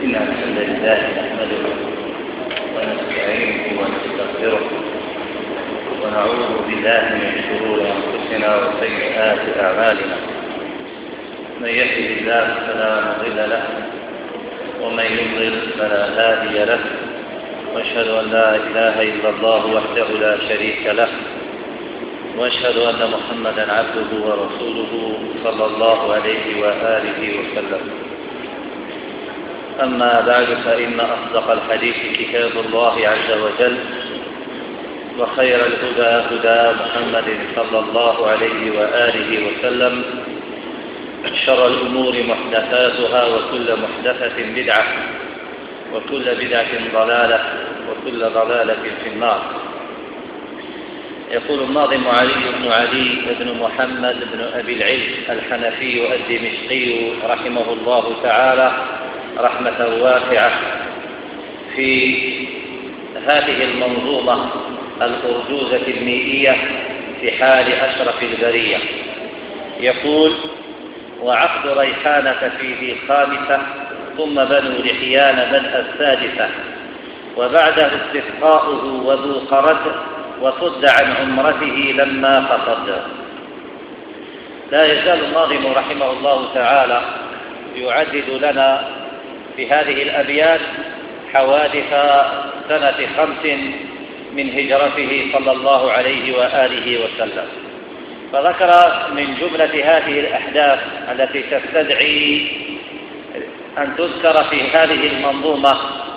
إن الحمد لله نحمده ونستعينه ونستغفره ونعوذ بالله من شرور أنفسنا وسيئات أعمالنا. من يهده الله فلا مضل له ومن يضلل فلا هادي له، واشهد أن لا إله إلا الله وحده لا شريك له، واشهد أن محمدا عبده ورسوله صلى الله عليه وآله وسلم. أما بعد، فإن أصدق الحديث كتاب الله عز وجل، وخير الهدى هدى محمد صلى الله عليه وآله وسلم، شر الأمور محدثاتها، وكل محدثة بدعة، وكل بدعة ضلالة، وكل ضلالة في النار. يقول الناظم علي بن علي بن محمد بن أبي العز الحنفي الدمشقي رحمه الله تعالى رحمة واسعة في هذه المنظومة الأرجوزة المئية في حال أشرف البرية، يقول: وعقد ريحانة في ذي الخامسة، ثم بنو لحيان بدء السادسة، وبعده استسقاؤه وذو قرد، وصد عن عمرته لما قصد. لا يزال الناظم رحمه الله تعالى يعدد لنا في هذه الأبيات حوادث سنة 5 من هجرته صلى الله عليه وآله وسلم، فذكر من جملة هذه الأحداث التي تستدعي أن تذكر في هذه المنظومة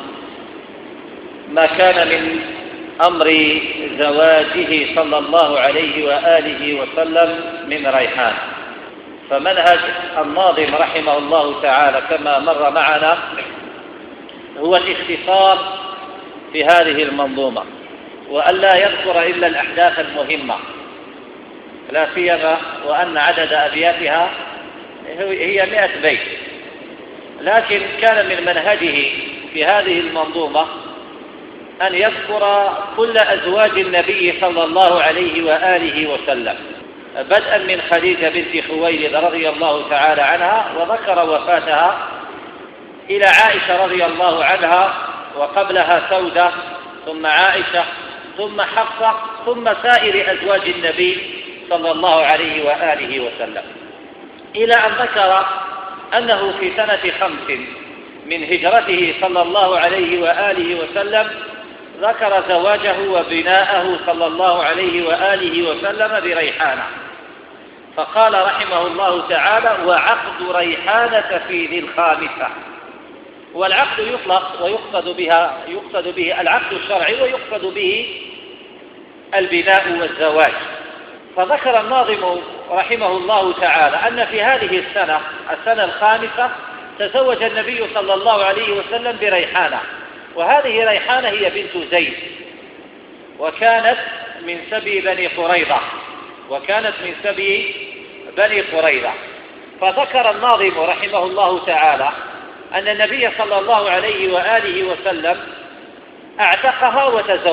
ما كان من أمر زواجه صلى الله عليه وآله وسلم من ريحان. فمنهج الناظم رحمه الله تعالى كما مر معنا هو الاختصار في هذه المنظومة، وألا يذكر إلا الأحداث المهمة، لا سيما وأن عدد أبياتها هي 100 بيت، لكن كان من منهجه في هذه المنظومة أن يذكر كل أزواج النبي صلى الله عليه وآله وسلم، بدءا من خديجة بنت خويلد رضي الله تعالى عنها وذكر وفاتها، إلى عائشة رضي الله عنها، وقبلها سودة، ثم عائشة، ثم حفصة، ثم سائر أزواج النبي صلى الله عليه وآله وسلم، إلى أن ذكر أنه في سنة 5 من هجرته صلى الله عليه وآله وسلم ذكر زواجه وبناءه صلى الله عليه وآله وسلم بريحانة، فقال رحمه الله تعالى: وعقد ريحانة في ذي الخامسة. والعقد يطلق ويقصد به العقد الشرعي، ويقصد به البناء والزواج. فذكر الناظم رحمه الله تعالى أن في هذه السنة 5 تزوج النبي صلى الله عليه وسلم بريحانة، وهذه ريحانة هي بنت زيد، وكانت من سبي بني قريظة. فذكر الناظم رحمه الله تعالى أن النبي صلى الله عليه وآله وسلم اعتقها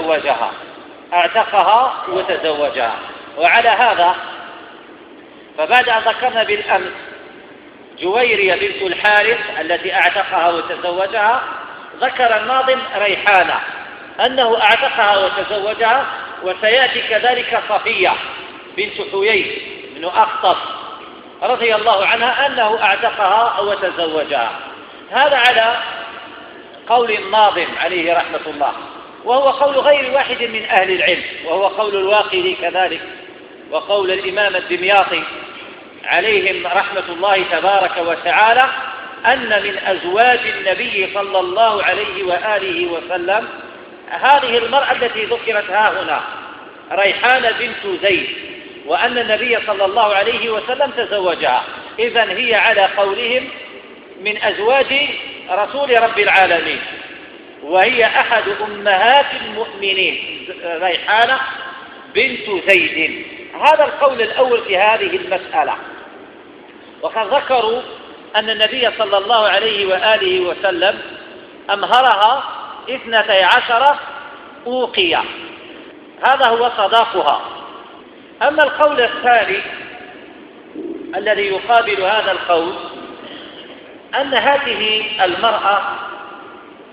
وتزوجها. وعلى هذا فبعد أن ذكرنا بالأمس جويرية بنت الحارث التي اعتقها وتزوجها، ذكر الناظم ريحانة أنه اعتقها وتزوجها، وسيأتي كذلك صفية بنت حيي بن أخطب رضي الله عنها أنه اعتقها وتزوجها. هذا على قول الناظم عليه رحمة الله، وهو قول غير واحد من أهل العلم، وهو قول الواقدي كذلك، وقول الإمام الدمياطي عليهم رحمة الله تبارك وتعالى، أن من أزواج النبي صلى الله عليه وآله وسلم هذه المرأة التي ذكرت ها هنا ريحانة بنت زيد، وأن النبي صلى الله عليه وسلم تزوجها. إذن هي على قولهم من أزواج رسول رب العالمين، وهي أحد أمهات المؤمنين ريحانة بنت زيد. هذا القول الأول في هذه المسألة. وقد ذكروا أن النبي صلى الله عليه وآله وسلم أمهرها 12 أوقية، هذا هو صداقها. أما القول الثاني الذي يقابل هذا القول أن هذه المرأة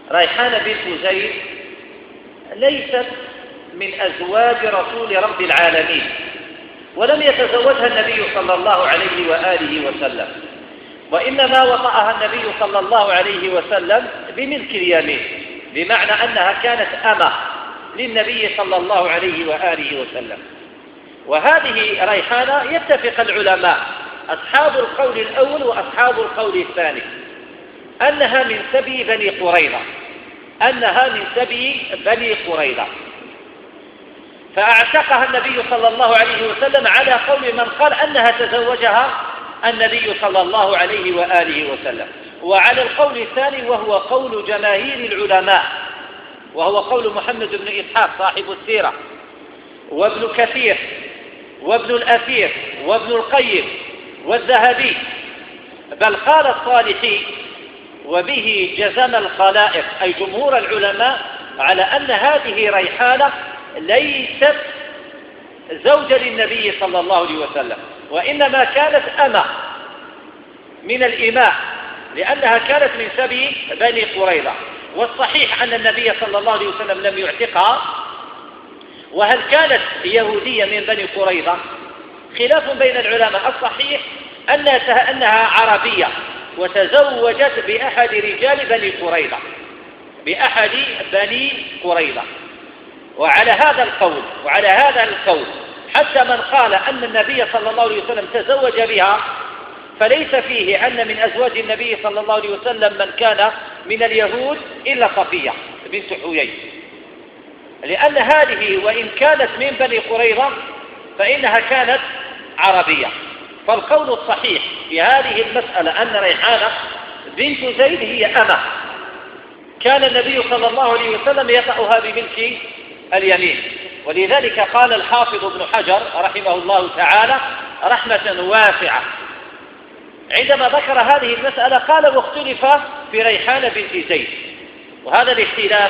ريحانة بنت زيد ليست من أزواج رسول رب العالمين، ولم يتزوجها النبي صلى الله عليه وآله وسلم، وإنما وطأها النبي صلى الله عليه وسلم بملك اليمين، بمعنى أنها كانت أمة للنبي صلى الله عليه وآله وسلم. وهذه ريحانة يتفق العلماء أصحاب القول الأول وأصحاب القول الثاني أنها من سبي بني قريظة، أنها من سبي بني قريظة، فأعتقها النبي صلى الله عليه وسلم على قول من قال أنها تزوجها النبي صلى الله عليه وآله وسلم. وعلى القول الثاني وهو قول جماهير العلماء، وهو قول محمد بن إسحاق صاحب السيرة وابن كثير وابن الأثير وابن القيم والذهبي، بل قال الصالحي وبه جزم الخلائق أي جمهور العلماء على أن هذه ريحانة ليست زوجة للنبي صلى الله عليه وسلم، وإنما كانت أمة من الإماء، لأنها كانت من سبي بني قريظة. والصحيح أن النبي صلى الله عليه وسلم لم يعتقها. وهل كانت يهودية من بني قريظة؟ خلاف بين العلماء. الصحيح أنها عربية وتزوجت بأحد رجال بني قريظة، بأحد بني قريظة. وعلى هذا القول حتى من قال أن النبي صلى الله عليه وسلم تزوج بها فليس فيه أن من أزواج النبي صلى الله عليه وسلم من كان من اليهود إلا صفية بنت حيي، لأن هذه وإن كانت من بني قريظة فإنها كانت عربية. فالقول الصحيح في هذه المسألة أن ريحانة بنت زيد هي أمة كان النبي صلى الله عليه وسلم يطأها بملك اليمين. ولذلك قال الحافظ ابن حجر رحمه الله تعالى رحمة واسعة عندما ذكر هذه المسألة قال: واختلف في ريحانة بنت زيد، وهذا الاختلاف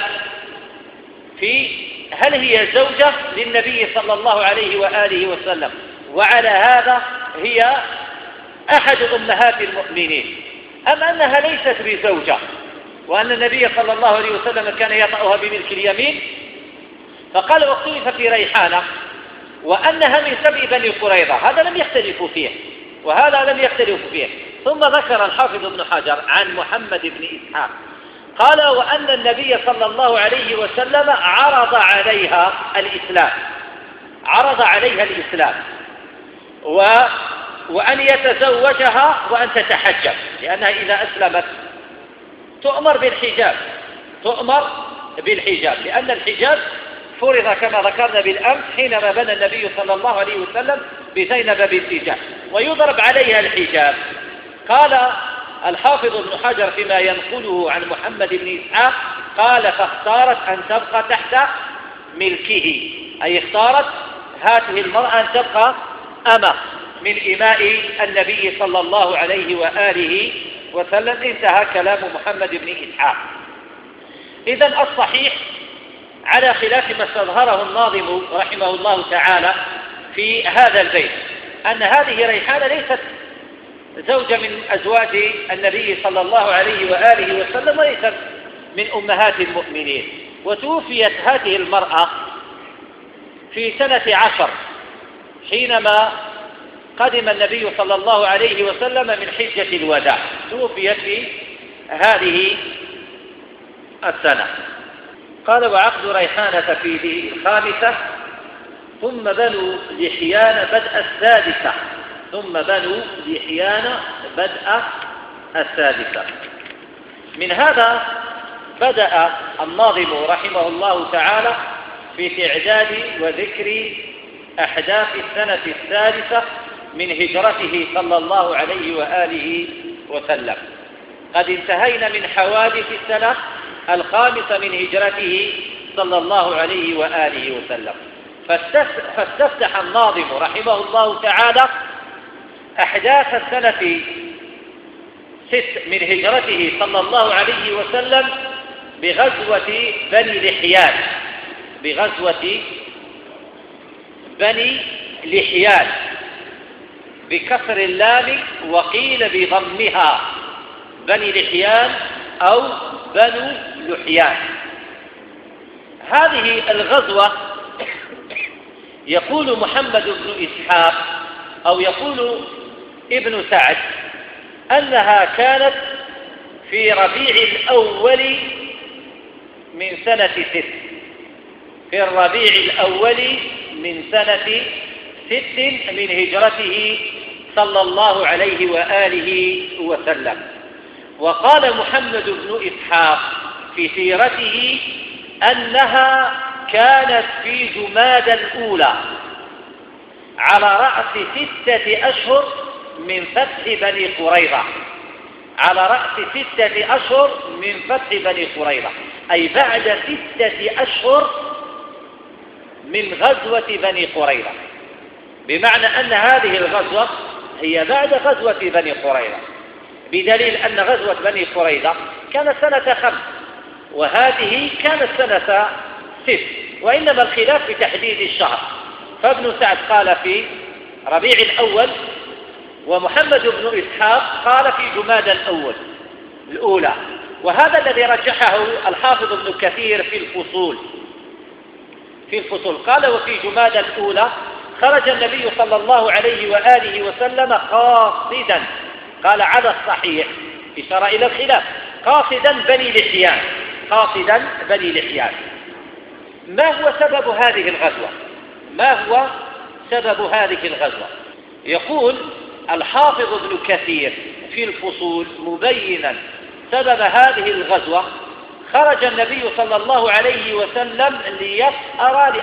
في هل هي زوجة للنبي صلى الله عليه وآله وسلم، وعلى هذا هي أحد أمهات المؤمنين، أم أنها ليست بزوجة وأن النبي صلى الله عليه وسلم كان يطأها بملك اليمين. فقال: واختلف في ريحانة وأنها من سبي بني قريظة، هذا لم يختلفوا فيه وهذا لم يختلفوا فيه. ثم ذكر الحافظ ابن حجر عن محمد بن إسحاق قال: وأن النبي صلى الله عليه وسلم عرض عليها الإسلام وأن يتزوجها وأن تتحجب، لأنها إذا أسلمت تؤمر بالحجاب، لأن الحجاب فرض كما ذكرنا بالأمس حينما بنى النبي صلى الله عليه وسلم بزينب بنت جحش، ويضرب عليها الحجاب. قال الحافظ ابن حجر فيما ينقله عن محمد بن إسحاق قال: فاختارت أن تبقى تحت ملكه، أي اختارت هذه المرأة أن تبقى أمة من إماء النبي صلى الله عليه وآله وسلم. انتهى كلام محمد بن إسحاق. إذن الصحيح على خلاف ما استظهره الناظم رحمه الله تعالى في هذا البيت أن هذه ريحانة ليست زوجة من أزواج النبي صلى الله عليه وآله وسلم، وليست من أمهات المؤمنين. وتوفيت هذه المرأة في سنة 10 حينما قدم النبي صلى الله عليه وسلم من حجة الوداع، توفيت في هذه السنة. قال: وعقد ريحانة في ذي 5 ثم بنو لحيان بدء السادسة. من هذا بدأ الناظم رحمه الله تعالى في تعداد وذكر أحداث السنة 3 من هجرته صلى الله عليه وآله وسلم. قد انتهينا من حوادث السنة 5 من هجرته صلى الله عليه وآله وسلم، فاستفتح الناظم رحمه الله تعالى أحداث السنة 6 من هجرته صلى الله عليه وسلم بغزوة بني لحيان بكسر اللام وقيل بضمها، بني لحيان أو بنو لحيان. هذه الغزوة يقول محمد بن إسحاق أو يقول ابن سعد أنها كانت في ربيع الأول من سنة 6، في الربيع الأول من سنة 6 من هجرته صلى الله عليه وآله وسلم. وقال محمد بن إسحاق في سيرته أنها كانت في جمادى الأولى على رأس 6 أشهر من فتح بني قريظة، على رأس 6 أشهر من فتح بني قريظة، أي بعد 6 أشهر من غزوة بني قريظة، بمعنى أن هذه الغزوة هي بعد غزوة بني قريظة، بدليل أن غزوة بني قريظة كانت سنة 5 وهذه كانت سنة 6، وإنما الخلاف في تحديد الشهر. فابن سعد قال في ربيع الأول، ومحمد بن إسحاق قال في جمادى الأولى، وهذا الذي رجحه الحافظ ابن كثير في الفصول قال: وفي جمادى الأولى خرج النبي صلى الله عليه وآله وسلم قاصدا، قال على الصحيح إشارة إلى الخلاف، قاصدا بني لحيان، قاصدا بني لحيان. ما هو سبب هذه الغزوة؟ ما هو سبب هذه الغزوة؟ يقول الحافظ ابن كثير في الفصول مبينا سبب هذه الغزوة: خرج النبي صلى الله عليه وسلم ليسأر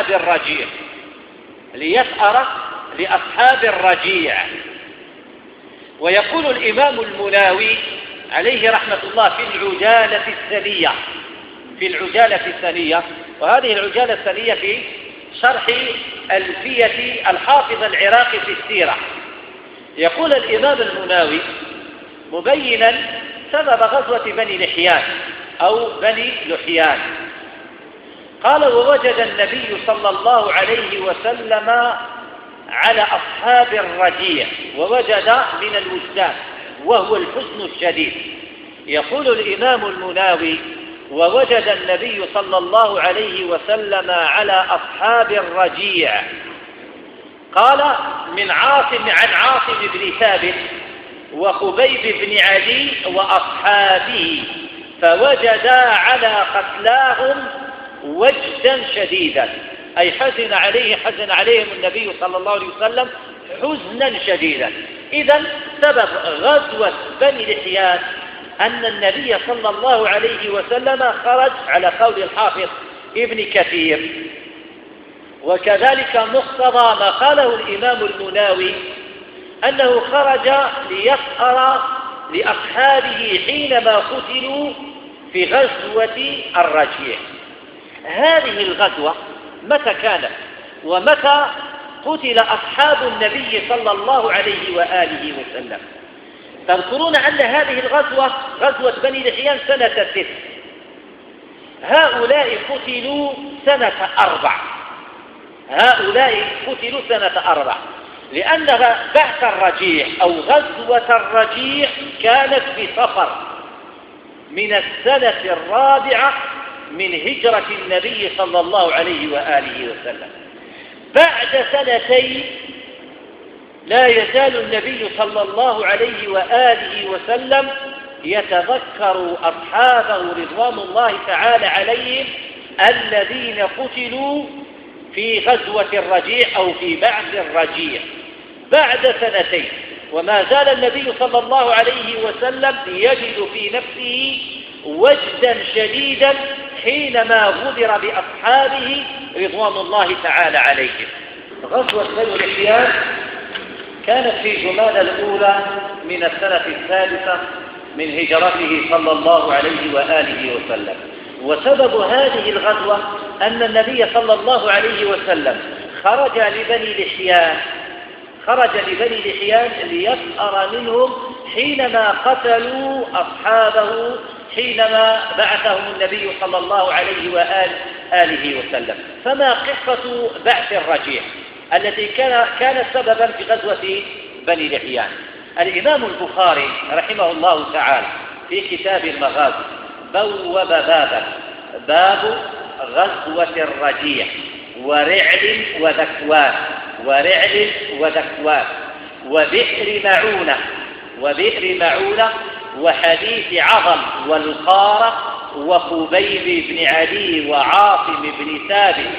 لأصحاب الرجيع. ويقول الإمام المناوي عليه رحمة الله في العجالة الثانية، وهذه العجالة الثانية في شرح ألفية الحافظ العراقي في السيرة، يقول الإمام المناوي مبينا سبب غزوة بني لحيان أو بني لحيان، قال: ووجد النبي صلى الله عليه وسلم على أصحاب الرجيع، ووجد من الوجدان وهو الحزن الشديد. يقول الإمام المناوي: ووجد النبي صلى الله عليه وسلم على أصحاب الرجيع، قال عن عاصم بن ثابت وخبيب بن عدي وأصحابه، فوجدا على قتلاهم وجدا شديدا، أي حزن عليهم النبي صلى الله عليه وسلم حزنا شديدا. إذن سبب غزوة بني لحيان أن النبي صلى الله عليه وسلم خرج على قول الحافظ ابن كثير، وكذلك مقتضى ما قاله الإمام المناوي أنه خرج ليسأر لأصحابه حينما قتلوا في غزوة الرجيع. هذه الغزوة متى كانت ومتى قتل أصحاب النبي صلى الله عليه وآله وسلم؟ تذكرون أن هذه الغزوة غزوة بني لحيان سنة 6، هؤلاء قتلوا سنة 4، لأن بعث الرجيع أو غزوة الرجيع كانت في صفر من السنة 4 من هجرة النبي صلى الله عليه وآله وسلم. بعد 2 لا يزال النبي صلى الله عليه وآله وسلم يتذكر أصحابه رضوان الله تعالى عليهم الذين قتلوا في غزوة الرجيع أو في بعث الرجيع بعد 2، وما زال النبي صلى الله عليه وسلم يجد في نفسه وجدا شديدا حينما غدر بأصحابه رضوان الله تعالى عليهم. غزوة بني لحيان كانت في جمادى الأولى من السنة 3 من هجرته صلى الله عليه وآله وسلم. وسبب هذه الغزوة أن النبي صلى الله عليه وسلم خرج لبني لحيان ليسأر منهم حينما قتلوا أصحابه، حينما بعثهم النبي صلى الله عليه وآله وسلم. فما قصة بعث الرجيع التي كانت سببا في غزوة بني لحيان؟ الإمام البخاري رحمه الله تعالى في كتاب المغازي بوب بابا، باب غزوة الرجيع ورعل وذكوان، ورعل وذكوان، وبئر معونة وحديث عظم والقارة وخبيب بن عدي وعاصم بن ثابت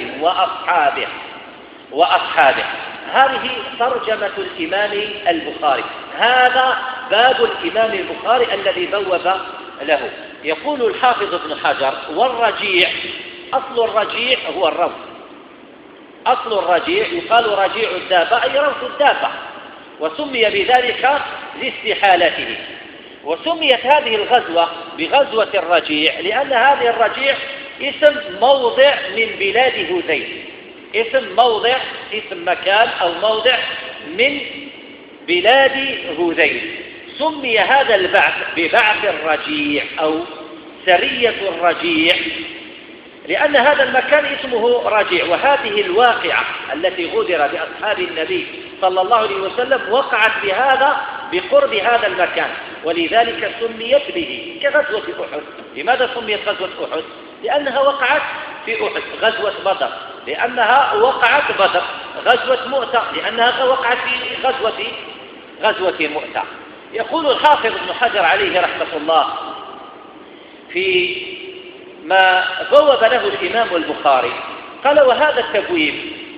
وأصحابه. هذه ترجمة الإمام البخاري. هذا باب الإمام البخاري الذي بوب له. يقول الحافظ ابن حجر: والرجيع، أصل الرجيع هو الروث، أصل الرجيع يقال رجيع الدابة أي روث الدابة، وسمي بذلك لاستحالته. وسميت هذه الغزوة بغزوة الرجيع لأن هذه الرجيع اسم موضع من بلاد هذيل، اسم مكان أو موضع من بلاد هذيل. سمي هذا البعث ببعث الرجيع أو سرية الرجيع لأن هذا المكان اسمه رجيع. وهذه الواقعة التي غدر بأصحاب النبي صلى الله عليه وسلم وقعت بقرب هذا المكان، ولذلك سميت به كغزوة أحد. لماذا سميت غزوة أحد؟ لأنها وقعت في أحد. غزوة بدر لأنها وقعت بدر. غزوة مؤتة لأنها وقعت في غزوة مؤتة. يقول الحافظ ابن حجر عليه رحمة الله في ما بوب له الإمام البخاري قال: وهذا التبويب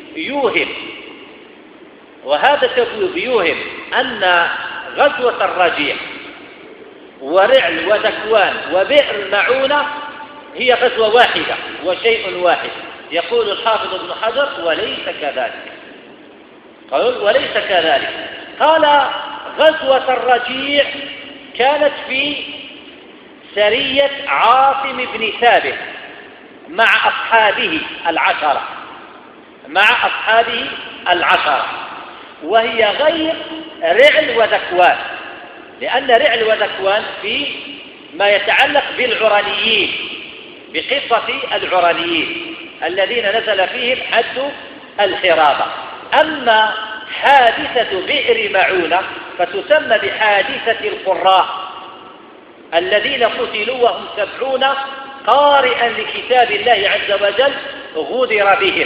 يوهم أن غزوة الرجيع ورعل وذكوان وبئر المعونة هي غزوة واحدة وشيء واحد. يقول الحافظ ابن حجر: وليس كذلك. قال: غزوة الرجيع كانت في سرية عاصم بن ثابت مع أصحابه العشرة، وهي غير رعل وذكوان، لأن رعل وذكوان في ما يتعلق بالعرانيين، بقصة العرانيين الذين نزل فيهم حد الحرابة. أما حادثة بئر معونة فتسمى بحادثة القراء الذين قتلوا وهم 70 قارئا لكتاب الله عز وجل غدر بهم.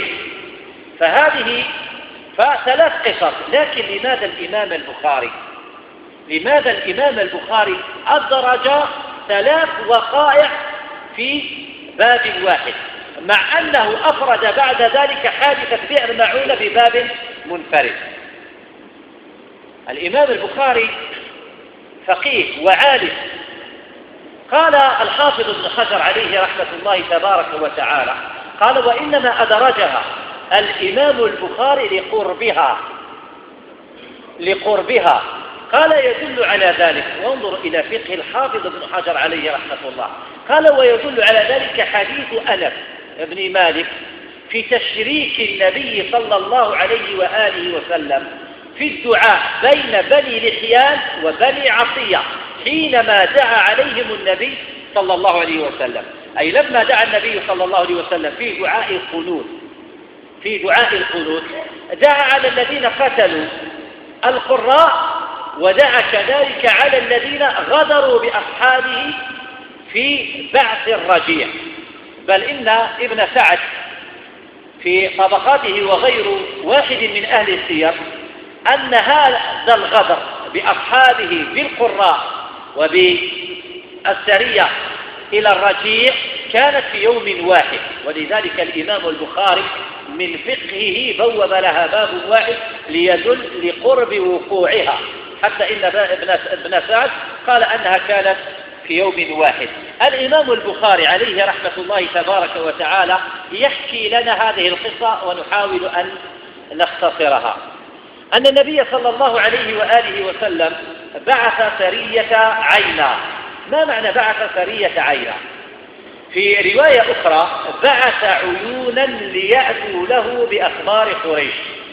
فثلاث قصص. لكن لماذا الإمام البخاري أدرج 3 وقائع في باب واحد، مع أنه أفرد بعد ذلك حادثة بئر معونة بباب منفرد؟ الإمام البخاري فقيه وعالم. قال الحافظ ابن حجر عليه رحمة الله تبارك وتعالى: قال: وإنما أدرجها الإمام البخاري لقربها. قال: يدل على ذلك، وانظر إلى فقه الحافظ ابن حجر عليه رحمة الله. قال: ويدل على ذلك حديث أنس بن مالك في تشريك النبي صلى الله عليه وآله وسلم في الدعاء بين بني لحيان وبني عصية حينما دعا عليهم النبي صلى الله عليه وسلم. أي لما دعا النبي صلى الله عليه وسلم في دعاء القنوت دعا على الذين قتلوا القراء، ودعا كذلك على الذين غدروا بأصحابه في بعث الرجيع. بل إن ابن سعد في طبقاته وغير واحد من أهل السير أن هذا الغدر بأصحابه بالقراء وبالسرية إلى الرجيع كانت في يوم واحد، ولذلك الإمام البخاري من فقهه بوب لها باب واحد ليدل لقرب وقوعها، حتى إن ابن سعد قال أنها كانت في يوم واحد. الإمام البخاري عليه رحمة الله تبارك وتعالى يحكي لنا هذه القصة ونحاول أن نختصرها. أن النبي صلى الله عليه وآله وسلم بعث سرية عينا. ما معنى بعث سرية عينا؟ في رواية أخرى بعث عيونا ليأتوا له بأخبار قريش.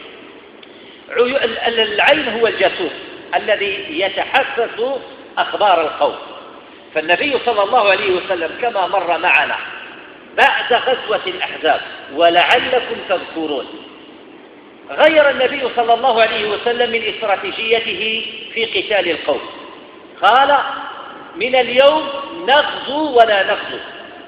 العين هو الجاسوس الذي يتحسس أخبار القوم. فالنبي صلى الله عليه وسلم كما مر معنا بعد غزوة الأحزاب ولعلكم تذكرون غير النبي صلى الله عليه وسلم من استراتيجيته في قتال القوم. قال: من اليوم نغزو ولا نغزو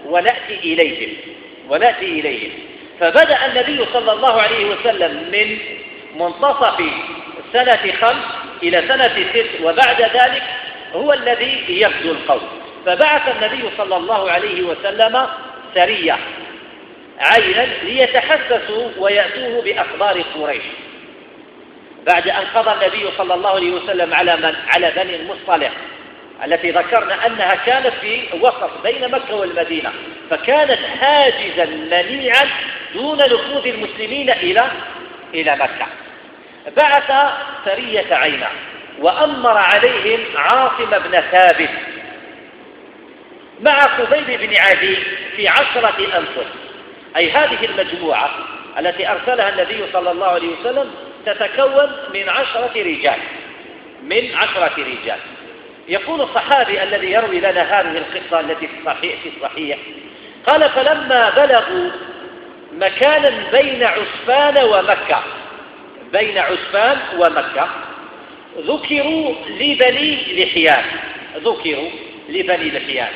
ونأتي إليهم. فبدأ النبي صلى الله عليه وسلم من منتصف سنة 5 إلى سنة 6، وبعد ذلك هو الذي يغزو القوم. فبعث النبي صلى الله عليه وسلم سرية عينا ليتحسسوا ويأتوه بأخبار قريش، بعد أن قضى النبي صلى الله عليه وسلم على بني المصطلق التي ذكرنا أنها كانت في وسط بين مكة والمدينة، فكانت حاجزا منيعا دون نفوذ المسلمين إلى مكة. بعث سرية عينا وأمر عليهم عاصم بن ثابت مع خبيب بن عدي في 10 أنفس. أي هذه المجموعة التي أرسلها النبي صلى الله عليه وسلم تتكون من 10 رجال. يقول الصحابي الذي يروي لنا هذه القصة التي في الصحيح قال: فلما بلغوا مكانا بين عسفان ومكة ذكروا لبني لحيان.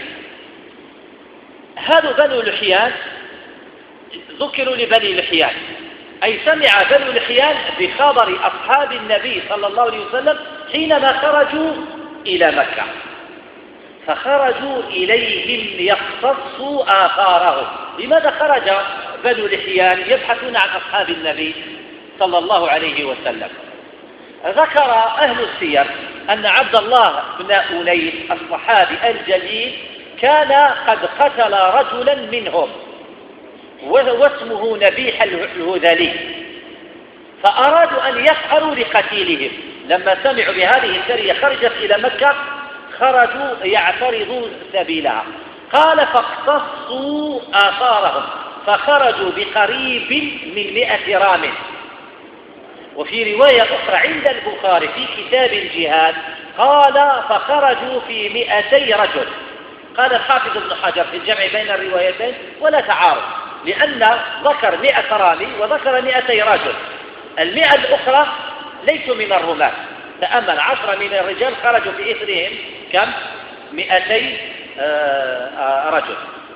هذا بنو لحيان ذكروا لبني لحيان، أي سمع بنو لحيان بخبر أصحاب النبي صلى الله عليه وسلم حينما خرجوا إلى مكة، فخرجوا إليهم ليقتصوا آثارهم. لماذا خرج بنو لحيان يبحثون عن أصحاب النبي صلى الله عليه وسلم؟ ذكر أهل السير أن عبد الله بن أنيس الصحابي الجليل كان قد قتل رجلا منهم واسمه نبيح الهذلي، فأرادوا أن يفعلوا لقتيلهم. لما سمعوا بهذه السرية خرجت إلى مكة خرجوا يعترضون سبيلها. قال: فاقتصوا آثارهم، فخرجوا بقريب من 100 رام. وفي رواية أخرى عند البخاري في كتاب الجهاد قال: فخرجوا في 200 رجل. قال الحافظ ابن حجر في الجمع بين الروايتين ولا تعارض، لأن ذكر 100 رامي وذكر 200 رجل. 100 الأخرى ليسوا من الرماة. تأمل 10 من الرجال خرجوا في إثرهم كم؟ 200 رجل.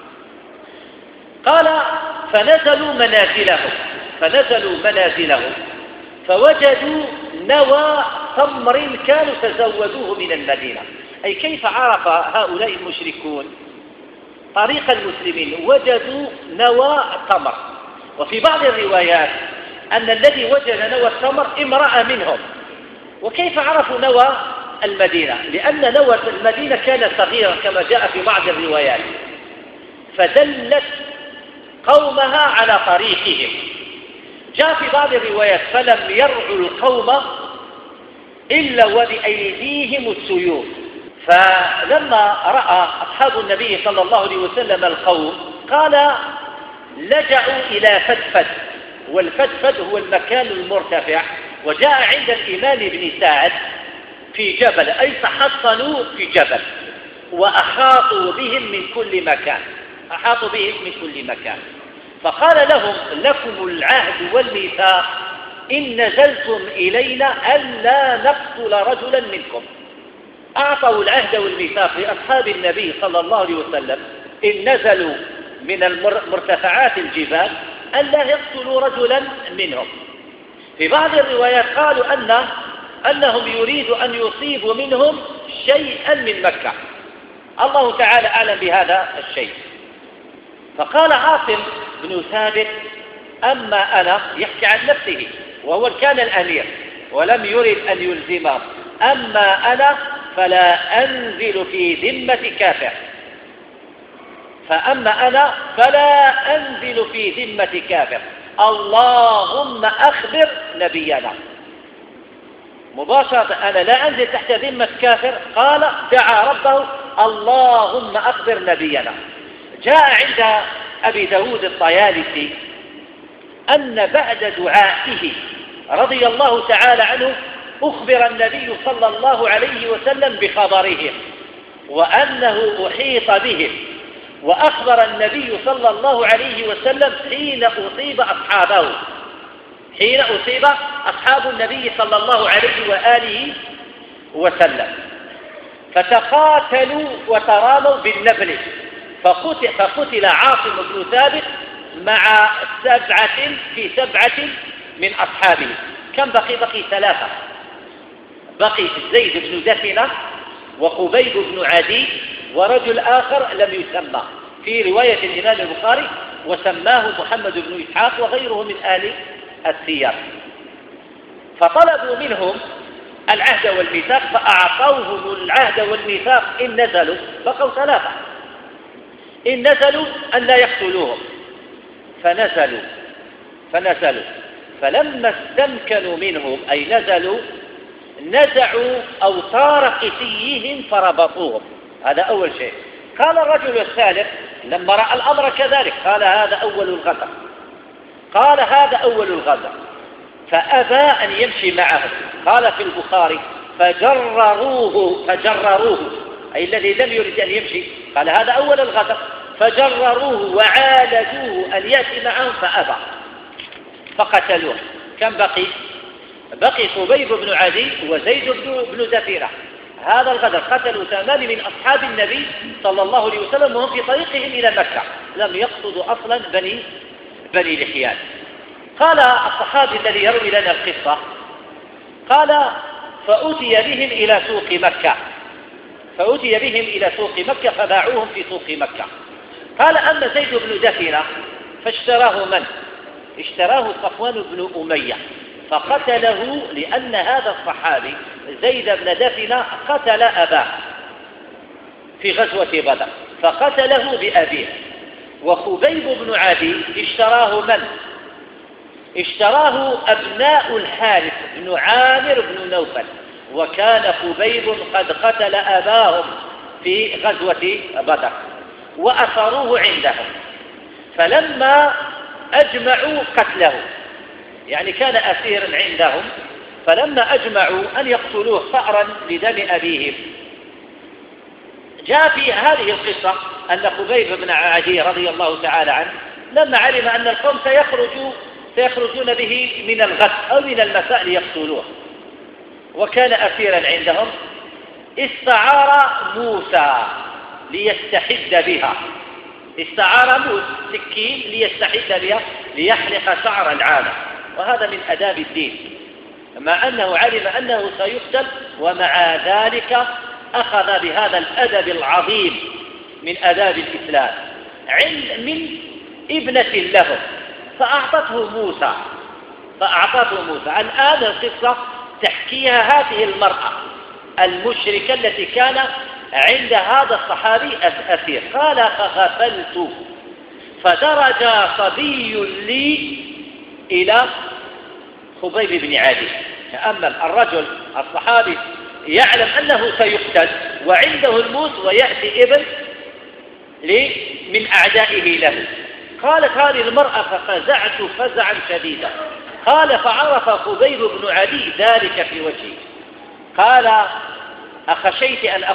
قال: فنزلوا منازلهم فوجدوا نوى تمر كانوا تزودوه من المدينة. أي كيف عرف هؤلاء المشركون طريق المسلمين؟ وجدوا نوى تمر. وفي بعض الروايات أن الذي وجد نوى التمر امرأة منهم. وكيف عرفوا نوى المدينة؟ لأن نوى المدينة كان صغيرا كما جاء في بعض الروايات، فدلت قومها على طريقهم. جاء في بعض الروايات: فلم يرعوا القوم إلا وبأيديهم السيوف. فلما رأى أصحاب النبي صلى الله عليه وسلم القوم قال: لجأوا إلى فدفد، والفدفد هو المكان المرتفع. وجاء عند الإمام بن سعد في جبل، أي تحصنوا في جبل وأحاطوا بهم من كل مكان. فقال لهم: لكم العهد والميثاق إن نزلتم إلينا ألا نقتل رجلا منكم. أعطوا العهد والميثاق لأصحاب النبي صلى الله عليه وسلم إن نزلوا من مرتفعات الجبال ألا يقتلوا رجلا منهم. في بعض الروايات قالوا أنهم يريدوا أن يصيبوا منهم شيئا من مكة. الله تعالى أعلم بهذا الشيء. فقال عاصم بن ثابت: أما أنا، يحكي عن نفسه وهو كان الأمير ولم يرد أن يلزمه، أما أنا فلا أنزل في ذمة كافر، اللهم أخبر نبينا. مباشرة أنا لا أنزل تحت ذمة كافر. قال: دعا ربه: اللهم أخبر نبينا. جاء عند أبي داود الطيالسي أن بعد دعائه رضي الله تعالى عنه أخبر النبي صلى الله عليه وسلم بخبرهم وأنه أحيط بهم، وأخبر النبي صلى الله عليه وسلم حين أصيب أصحاب النبي صلى الله عليه وآله وسلم. فتقاتلوا وتراموا بالنبل، فقتل عاصم بن ثابت مع 7 من أصحابه. كم بقي؟ بقي 3. بقي زيد بن دثنة وخبيب بن عدي ورجل آخر لم يسمى في رواية الإمام البخاري، وسماه محمد بن إسحاق وغيره من أهل السير. فطلبوا منهم العهد والميثاق فأعطوهم العهد والميثاق إن نزلوا، بقوا 3، إن نزلوا أن لا يقتلوهم، فنزلوا فلما استمكنوا منهم أي نزلوا نزعوا أوتار قسيهم فربطوهم. هذا أول شيء. قال الرجل الثالث لما رأى الأمر كذلك قال هذا أول الغدر، فأبى أن يمشي معهم. قال في البخاري فجرروه أي الذي لم يرد أن يمشي، قال هذا أول الغدر، فجرروه وعالجوه أن يأتي معهم فأبى فقتلوه. كم بقي؟ بقي خبيب بن عدي وزيد بن دثيرة. هذا الغدر قتلوا 8 من أصحاب النبي صلى الله عليه وسلم وهم في طريقهم إلى مكة، لم يقصدوا أصلا بني لحيان. قال الصحابي الذي يروي لنا القصة قال فأتي بهم إلى سوق مكة فباعوهم في سوق مكة. قال أما زيد بن دثنة فاشتراه من؟ اشتراه صفوان بن أمية فقتله، لأن هذا الصحابي زيد بن دثنة قتل أباه في غزوة بدر فقتله بأبيه. وخبيب بن عدي اشتراه من؟ اشتراه أبناء الحارث بن عامر بن نوفل، وكان خبيب قد قتل أباهم في غزوة بدر وأثروه عندهم، فلما أجمعوا قتله، يعني كان أسيرا عندهم، فلما أجمعوا أن يقتلوه ثأرا لدم أبيهم. جاء في هذه القصة أن خبيب بن عدي رضي الله تعالى عنه لما علم أن القوم سيخرجون به من الغد أو من المساء ليقتلوه وكان أسيرا عندهم، استعار موسى ليستحد بها، استعار موسى سكين ليستحد بها ليحلق شعر العانة، وهذا من آداب الدين، مع أنه علم أنه سيقتل ومع ذلك أخذ بهذا الأدب العظيم من آداب الإسلام من ابنة له فأعطته موسى. الآن القصة تحكيها هذه المرأة المشركة التي كان عند هذا الصحابي أسير. قال فغفلت فدرج صبي لي إلى خبيب بن عدي. تأمل الرجل الصحابي يعلم أنه سيقتل وعنده الموت ويأتي ابن من أعدائه له. قالت هذه المرأة ففزعت فزعا شديدا. قال فعرف خبيب بن عدي ذلك في وجهي. قال أخشيت أن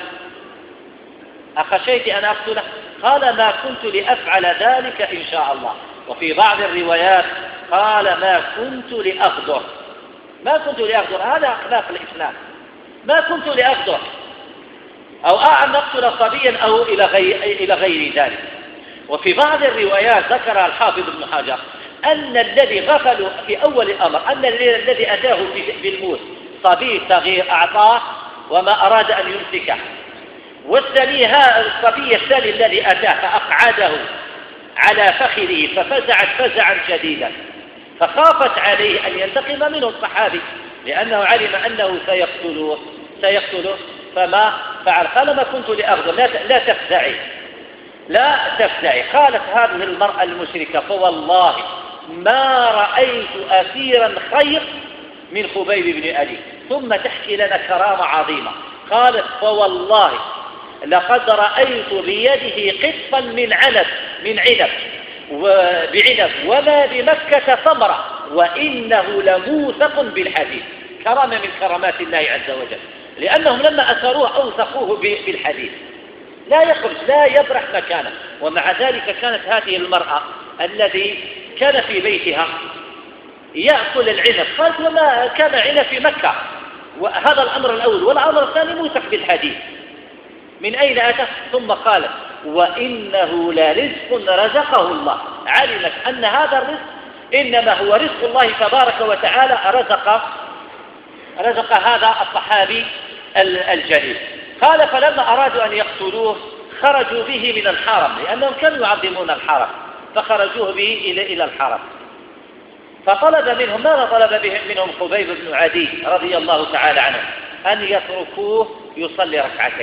أقتله؟ قال ما كنت لأفعل ذلك إن شاء الله. وفي بعض الروايات قال ما كنت لأغدر. هذا أخلاق الإسلام. ما كنت لأغدر أو أن أقتل صبيا أو إلى غير ذلك. وفي بعض الروايات ذكر الحافظ ابن حجر أن الذي غفلوا في أول الأمر أن الذي أتاه بالموت صبي صغير أعطاه وما أراد أن يمسكه، والثاني الصبي الثاني الذي أتاه فأقعده على فخذه ففزعت فزعا شديدا، فخافت عليه أن ينتقم منه الصحابي لأنه علم أنه سيقتله فما فعل. قال ما كنت لأغضب لا تفزعي. قالت هذه المرأة المشركة فوالله ما رأيت أسيرا خير من خبيب بن عدي. ثم تحكي لنا كرامة عظيمة. قالت فوالله لقد رأيت بيده قطفا من عنب وما بمكة ثمرة وإنه لموثق بالحديد. كرامة من كرامات الله عز وجل، لأنهم لما أسروه أوثقوه بالحديد لا يخرج لا يبرح مكانه. ومع ذلك كانت هذه المرأة الذي كان في بيتها يأكل العنب، قالت وما كان عنب في مكة وهذا الأمر الأول. والأمر الثاني موثق بالحديث. من أين أتى؟ ثم قال وإنه لرزق رزقه الله. علمت أن هذا الرزق إنما هو رزق الله تبارك وتعالى رزق هذا الصحابي الجليل. قال فلما أرادوا أن يقتلوه خرجوا به من الحرم، لأنهم كانوا يعظمون الحرم، فخرجوه به إلى الحرم. فطلب منهم، ماذا طلب منهم خبيب بن عدي رضي الله تعالى عنه؟ أن يتركوه يصلي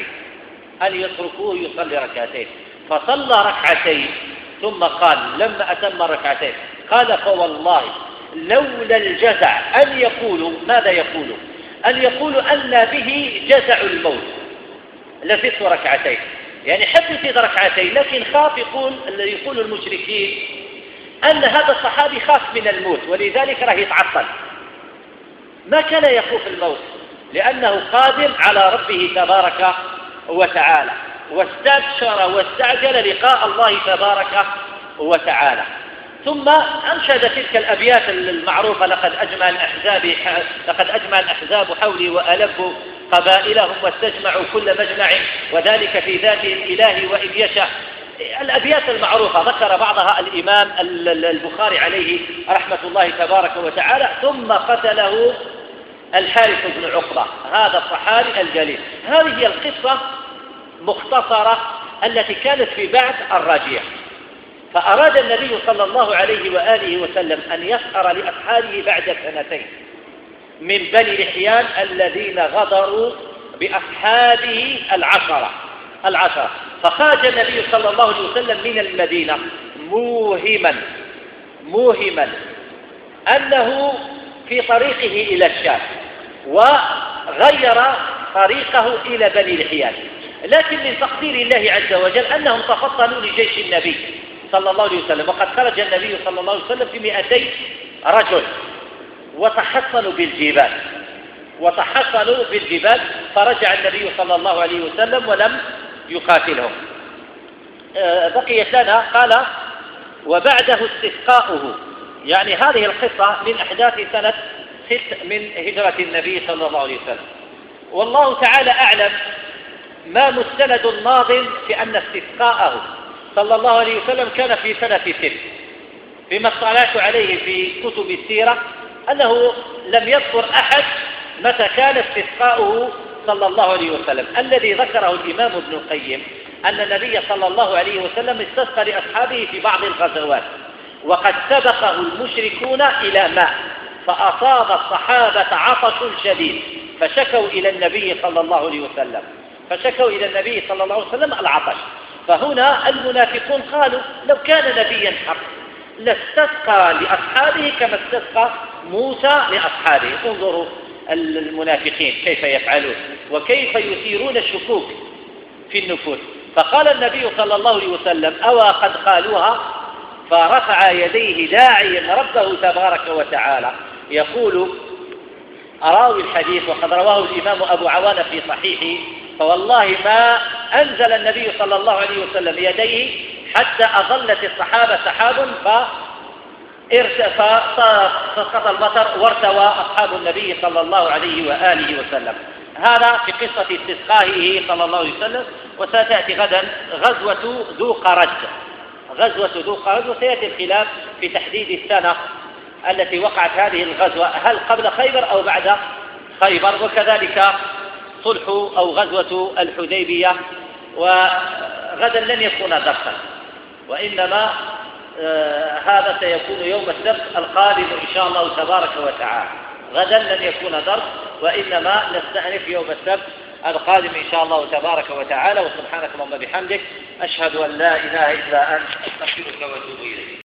ركعتين. فصلى ركعتين ثم قال لما أتم ركعتين قال فوالله لولا الجزع أن يقولوا، ماذا يقولوا؟ أن يقولوا أن به جزع الموت لزدت ركعتين، يعني حتى يزيد ركعتين، لكن خاف يقول المشركين أن هذا الصحابي خاف من الموت ولذلك راه يتعطل، ما كان يخوف الموت لأنه قادم على ربه تبارك وتعالى، واستبشر واستعجل لقاء الله تبارك وتعالى. ثم أنشد تلك الأبيات المعروفة لقد أجمع الأحزاب حولي وألبوا قبائلهم واستجمعوا كل مجمع وذلك في ذات الإله وإن يشاء. الأبيات المعروفة ذكر بعضها الإمام البخاري عليه رحمة الله تبارك وتعالى. ثم قتله الحارث بن عقبة هذا الصحابي الجليل. هذه هي القصة مختصرة التي كانت في بعد الراجية. فأراد النبي صلى الله عليه وآله وسلم أن يسأر لأصحابه بعد 2 من بني لحيان الذين غدروا بأصحابه العشرة. فخرج النبي صلى الله عليه وسلم من المدينة موهما أنه في طريقه إلى الشام، وغير طريقه إلى بني لحيان، لكن من تقدير الله عز وجل أنهم تفطنوا لجيش النبي صلى الله عليه وسلم، وقد خرج النبي صلى الله عليه وسلم في 200 رجل وتحصنوا بالجبال، فرجع النبي صلى الله عليه وسلم ولم يقاتلهم. بقيت لنا قال وبعده استسقاؤه، يعني هذه القصة من أحداث سنة 6 من هجرة النبي صلى الله عليه وسلم. والله تعالى أعلم ما مستند الناظم في أن استسقاءه صلى الله عليه وسلم كان في سنة 6. فيما اطلعت عليه في كتب السيرة أنه لم يذكر أحد متى كان استسقاؤه صلى الله عليه وسلم. الذي ذكره الإمام ابن القيم أن النبي صلى الله عليه وسلم استسقى لأصحابه في بعض الغزوات، وقد سبقه المشركون إلى ماء فأصاب الصحابة عطش شديد فشكوا إلى النبي صلى الله عليه وسلم العطش. فهنا المنافقون قالوا لو كان نبيا حق لاستسقى لأصحابه كما استسقى موسى لأصحابه. انظروا المنافقين كيف يفعلون وكيف يثيرون الشكوك في النفوس. فقال النبي صلى الله عليه وسلم أو قد قالوها، فرفع يديه داعيا ربه تبارك وتعالى يقول أراوي الحديث وقد رواه الإمام أبو عوانة في صحيحه فوالله ما أنزل النبي صلى الله عليه وسلم يديه حتى أظلت الصحابة سحاب فسقط المطر وارتوى أصحاب النبي صلى الله عليه وآله وسلم. هذا في قصة استسقائه صلى الله عليه وسلم. وستأتي غدا غزوة ذو قرد، وسيأتي الخلاف في تحديد السنة التي وقعت هذه الغزوة، هل قبل خيبر أو بعد خيبر، وكذلك صلح أو غزوة الحديبية. وغدا لن يكون درسا، وإنما هذا سيكون يوم السبت القادم إن شاء الله تبارك وتعالى. غدا لن يكون درس، وإنما نستأنف يوم السبت القادم إن شاء الله تبارك وتعالى. وسبحانك اللهم بحمدك أشهد أن لا إله إلا أنت أستغفرك وأتوب إليك.